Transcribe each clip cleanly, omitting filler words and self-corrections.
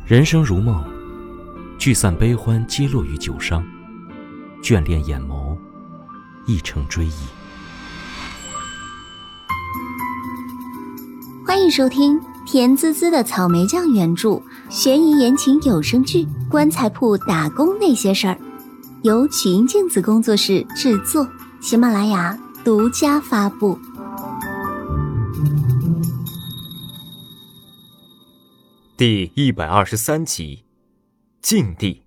人生如梦，聚散悲欢皆落于酒商，眷恋眼眸，亦成追忆。 欢迎收听甜滋滋的草莓酱原著悬疑言情有声剧《棺材铺打工那些事儿》，由曲音镜子工作室制作，喜马拉雅独家发布。 第123集，禁地。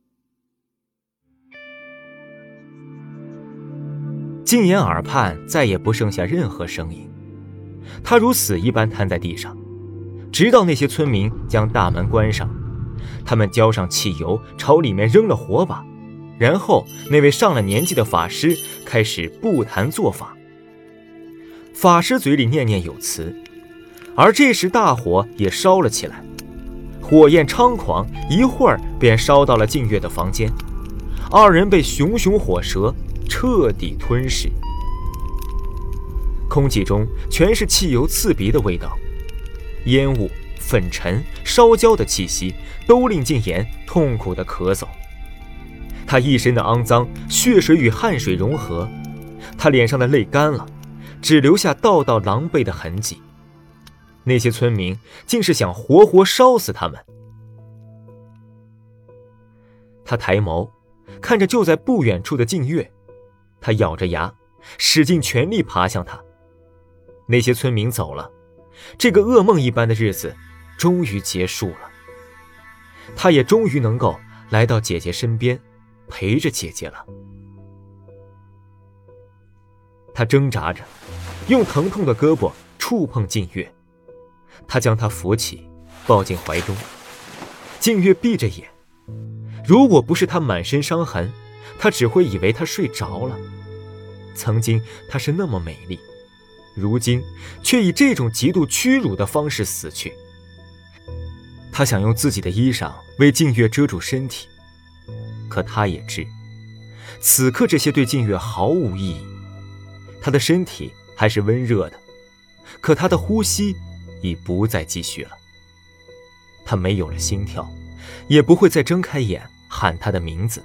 静言耳畔再也不剩下任何声音，他如死一般瘫在地上，直到那些村民将大门关上，他们浇上汽油，朝里面扔了火把，然后那位上了年纪的法师开始布坛做法。法师嘴里念念有词，而这时大火也烧了起来，火焰猖狂，一会儿便烧到了静月的房间，二人被熊熊火舌彻底吞噬。空气中全是汽油刺鼻的味道，烟雾、粉尘、烧焦的气息都令静言痛苦地咳嗽。他一身的肮脏，血水与汗水融合，他脸上的泪干了，只留下道道狼狈的痕迹。那些村民竟是想活活烧死他们。他抬眸看着就在不远处的静月，他咬着牙使尽全力爬向他。那些村民走了，这个噩梦一般的日子终于结束了，他也终于能够来到姐姐身边，陪着姐姐了。他挣扎着用疼痛的胳膊触碰静月，他将她扶起，抱进怀中。静月闭着眼，如果不是她满身伤痕，他只会以为她睡着了。曾经她是那么美丽，如今却以这种极度屈辱的方式死去。他想用自己的衣裳为静月遮住身体，可他也知此刻这些对静月毫无意义。他的身体还是温热的，可他的呼吸已不再继续了。他没有了心跳，也不会再睁开眼喊他的名字。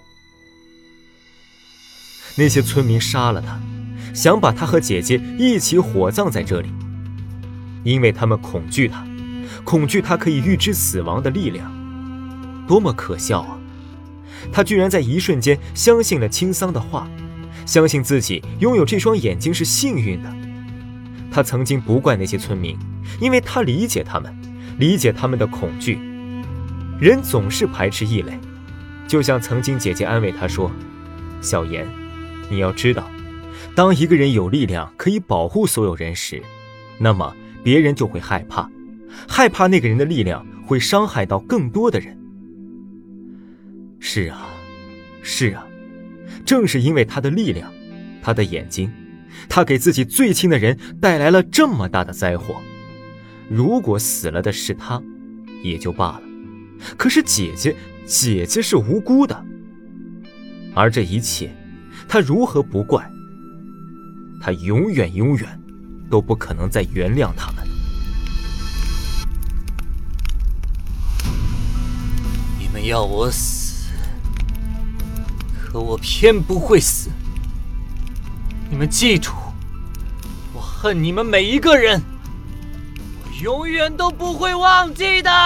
那些村民杀了他，想把他和姐姐一起火葬在这里，因为他们恐惧他，恐惧他可以预知死亡的力量。多么可笑啊！他居然在一瞬间相信了青桑的话，相信自己拥有这双眼睛是幸运的。他曾经不怪那些村民，因为他理解他们，理解他们的恐惧。人总是排斥异类，就像曾经姐姐安慰他说，小言，你要知道，当一个人有力量可以保护所有人时，那么别人就会害怕，害怕那个人的力量会伤害到更多的人。是啊，是啊，正是因为他的力量，他的眼睛，他给自己最亲的人带来了这么大的灾祸。如果死了的是他，也就罢了，可是姐姐是无辜的，而这一切他如何不怪？他永远都不可能再原谅他们。 你们要我死，可我偏不会死。你们记住，我恨你们每一个人，我永远都不会忘记的。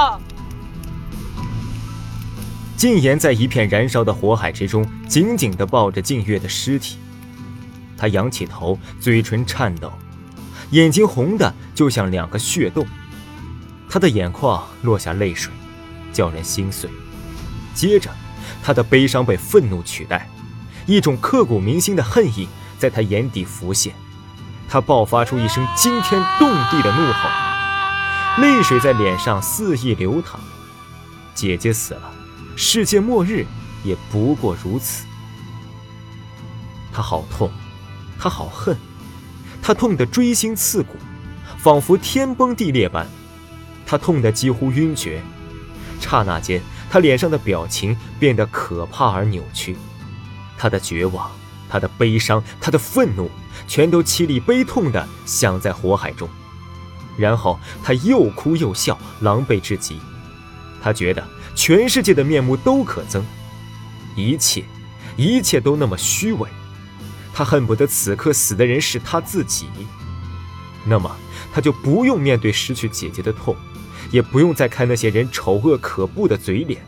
静言在一片燃烧的火海之中紧紧地抱着静月的尸体，他仰起头，嘴唇颤抖，眼睛红的就像两个血洞，他的眼眶落下泪水，叫人心碎。接着他的悲伤被愤怒取代，一种刻骨铭心的恨意在他眼底浮现，他爆发出一声惊天动地的怒吼，泪水在脸上肆意流淌。姐姐死了，世界末日也不过如此。他好痛，他好恨，他痛得锥心刺骨，仿佛天崩地裂般，他痛得几乎晕厥。刹那间，他脸上的表情变得可怕而扭曲，他的绝望，他的悲伤，他的愤怒，全都凄厉悲痛地响在火海中。然后他又哭又笑，狼狈至极。 他觉得全世界的面目都可憎，一切都那么虚伪。他恨不得此刻死的人是他自己，那么他就不用面对失去姐姐的痛，也不用再看那些人丑恶可怖的嘴脸。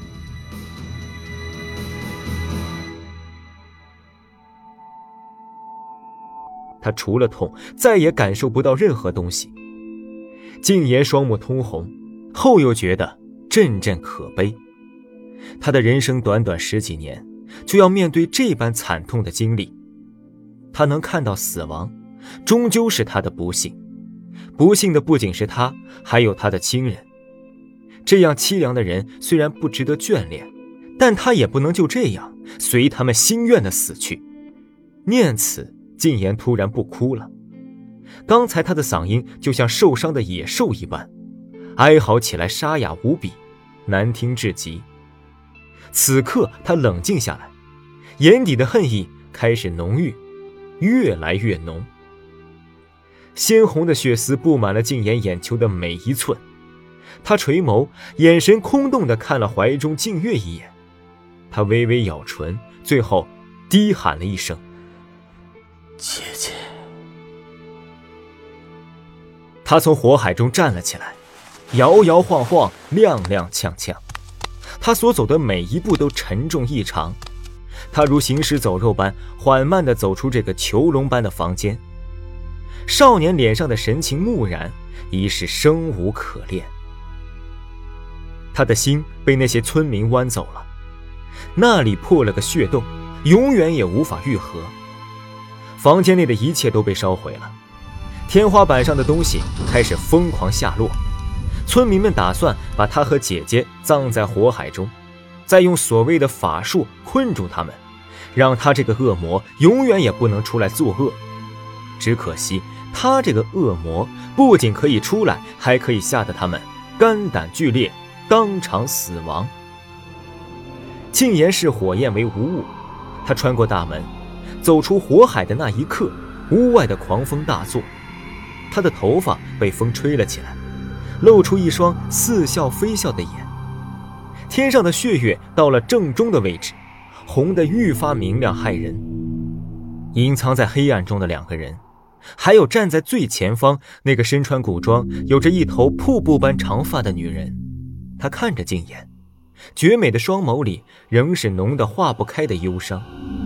他除了痛，再也感受不到任何东西。静言双目通红，后又觉得阵阵可悲。他的人生短短10几年，就要面对这般惨痛的经历。他能看到死亡，终究是他的不幸。不幸的不仅是他，还有他的亲人。这样凄凉的人虽然不值得眷恋，但他也不能就这样随他们心愿的死去。念此，静言突然不哭了。刚才他的嗓音就像受伤的野兽一般，哀嚎起来沙哑无比，难听至极。此刻他冷静下来，眼底的恨意开始浓郁，越来越浓。鲜红的血丝布满了静言眼球的每一寸。他垂眸，眼神空洞地看了怀中静月一眼。他微微咬唇，最后低喊了一声： 姐姐。 他从火海中站了起来，摇摇晃晃，踉踉跄跄。他所走的每一步都沉重异常。他如行尸走肉般缓慢地走出这个囚笼般的房间。少年脸上的神情木然，已是生无可恋。他的心被那些村民剜走了，那里破了个血洞，永远也无法愈合。房间内的一切都被烧毁了，天花板上的东西开始疯狂下落。村民们打算把他和姐姐葬在火海中，再用所谓的法术困住他们，让他这个恶魔永远也不能出来作恶。只可惜他这个恶魔不仅可以出来，还可以吓得他们肝胆俱裂，当场死亡。静言视火焰为无物，他穿过大门，走出火海的那一刻，屋外的狂风大作，他的头发被风吹了起来，露出一双似笑非笑的眼。天上的血月到了正中的位置，红得愈发明亮骇人。隐藏在黑暗中的两个人，还有站在最前方那个身穿古装有着一头瀑布般长发的女人。她看着静言，绝美的双眸里仍是浓得化不开的忧伤。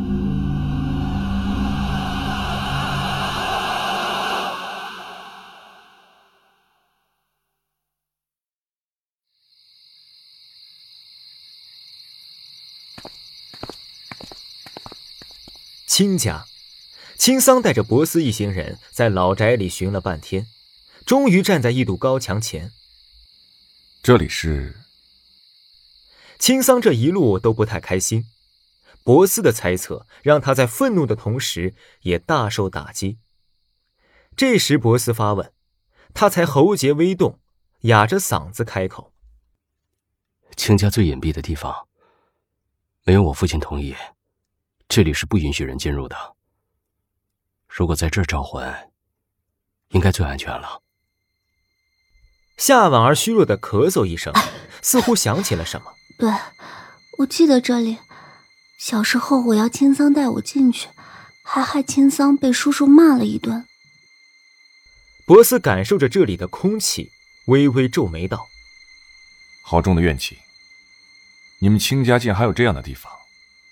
亲家，青桑带着博斯一行人在老宅里寻了半天，终于站在一堵高墙前。 这里是…… 青桑这一路都不太开心，博斯的猜测让他在愤怒的同时也大受打击。这时博斯发问，他才喉结微动，哑着嗓子开口： 青家最隐蔽的地方，没有我父亲同意，这里是不允许人进入的。如果在这儿召唤，应该最安全了。 夏婉儿虚弱地咳嗽一声，似乎想起了什么。 对，我记得这里。小时候我要青桑带我进去，还害青桑被叔叔骂了一顿。 博斯感受着这里的空气，微微皱眉道： 好重的怨气，你们青家竟还有这样的地方。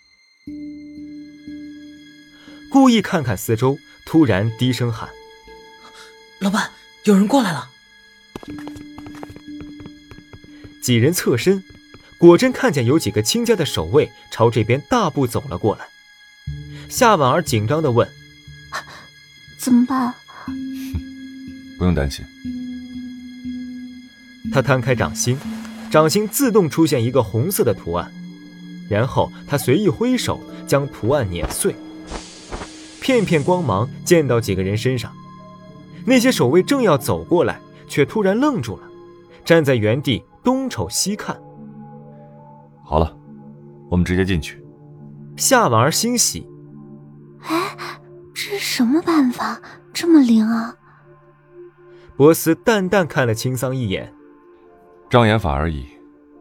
故意看看四周，突然低声喊： 老板，有人过来了。 几人侧身，果真看见有几个青家的守卫朝这边大步走了过来。夏婉儿紧张地问： 怎么办？ 不用担心。 他摊开掌心，掌心自动出现一个红色的图案，然后他随意挥手将图案碾碎，片片光芒溅到几个人身上。那些守卫正要走过来，却突然愣住了，站在原地东瞅西看。 好了，我们直接进去。 夏婉儿欣喜： 哎，这是什么办法，这么灵啊？ 博斯淡淡看了青桑一眼： 障眼法而已，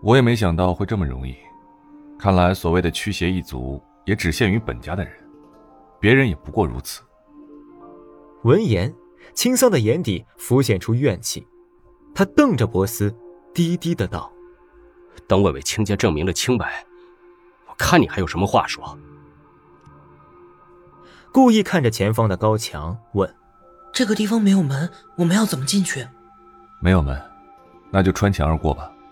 我也没想到会这么容易。看来所谓的驱邪一族也只限于本家的人，别人也不过如此。 闻言，青桑的眼底浮现出怨气，他瞪着博斯，低低的道： 等我为青家证明了清白，我看你还有什么话说。 故意看着前方的高墙问： 这个地方没有门，我们要怎么进去？ 没有门，那就穿墙而过吧。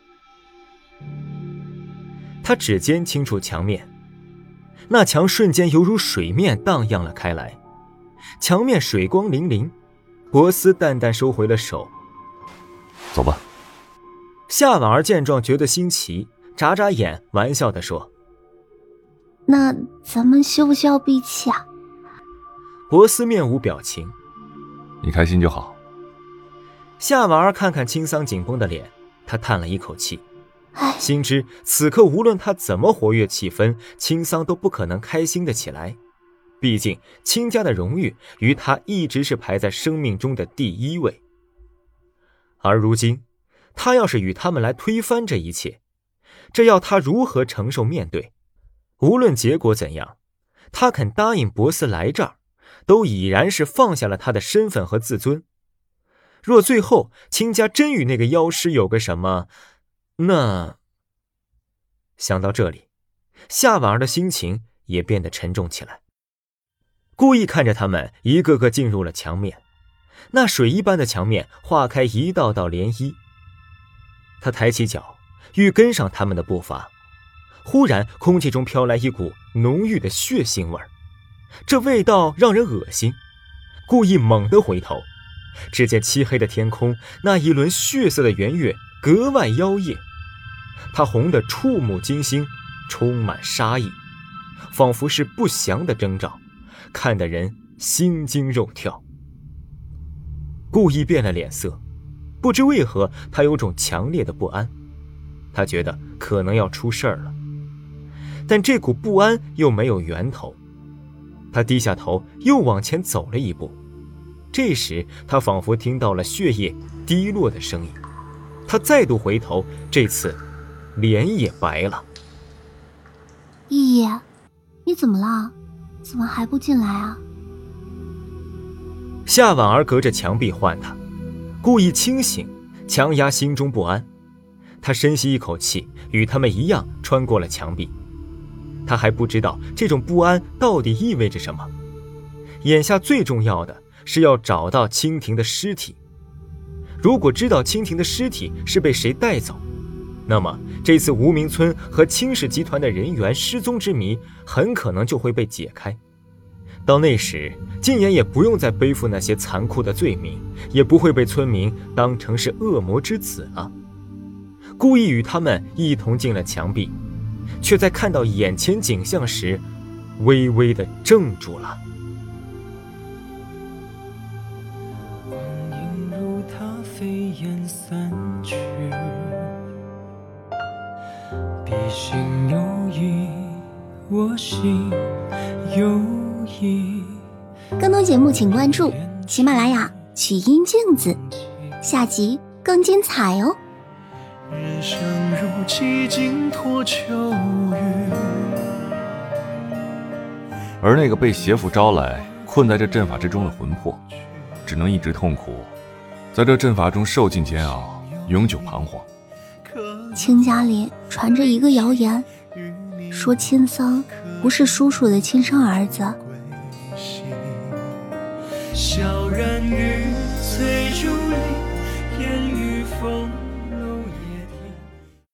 他指尖轻触墙面，那墙瞬间犹如水面荡漾了开来，墙面水光粼粼。博斯淡淡收回了手。 走吧。 夏婉儿见状觉得新奇，眨眨眼玩笑地说： 那咱们需不需要闭气啊？ 博斯面无表情。 你开心就好。 夏婉儿看看青桑紧绷的脸，他叹了一口气，心知此刻无论他怎么活跃气氛，青桑都不可能开心的起来。毕竟青家的荣誉于他一直是排在生命中的第一位，而如今他要是与他们来推翻这一切，这要他如何承受面对？无论结果怎样，他肯答应博斯来这儿，都已然是放下了他的身份和自尊。若最后青家真与那个妖师有个什么，那……想到这里，夏婉儿的心情也变得沉重起来。故意看着他们一个个进入了墙面，那水一般的墙面化开一道道涟漪。他抬起脚，欲跟上他们的步伐，忽然空气中飘来一股浓郁的血腥味儿，这味道让人恶心。故意猛地回头，只见漆黑的天空，那一轮血色的圆月格外妖艳，它红得触目惊心，充满杀意，仿佛是不祥的征兆，看得人心惊肉跳。故意变了脸色，不知为何他有种强烈的不安，他觉得可能要出事儿了，但这股不安又没有源头。他低下头又往前走了一步，这时他仿佛听到了血液滴落的声音，他再度回头，这次脸也白了。 依依，你怎么了？怎么还不进来啊？ 夏婉儿隔着墙壁唤他，故意清醒，强压心中不安。他深吸一口气，与他们一样穿过了墙壁。他还不知道这种不安到底意味着什么。眼下最重要的是要找到蜻蜓的尸体。如果知道蜻蜓的尸体是被谁带走，那么这次无名村和青氏集团的人员失踪之谜很可能就会被解开。到那时，禁言也不用再背负那些残酷的罪名，也不会被村民当成是恶魔之子了。故意与他们一同进了墙壁，却在看到眼前景象时微微地怔住了。 光阴如它飞燕散去，笔心有意，我心有意。 更多节目请关注喜马拉雅曲音镜子，下集更精彩哦。 人生如几经脱秋雨， 而那个被邪妇招来困在这阵法之中的魂魄，只能一直痛苦，在这阵法中受尽煎熬，永久彷徨。 亲家里传着一个谣言，说青桑不是叔叔的亲生儿子。 小然于翠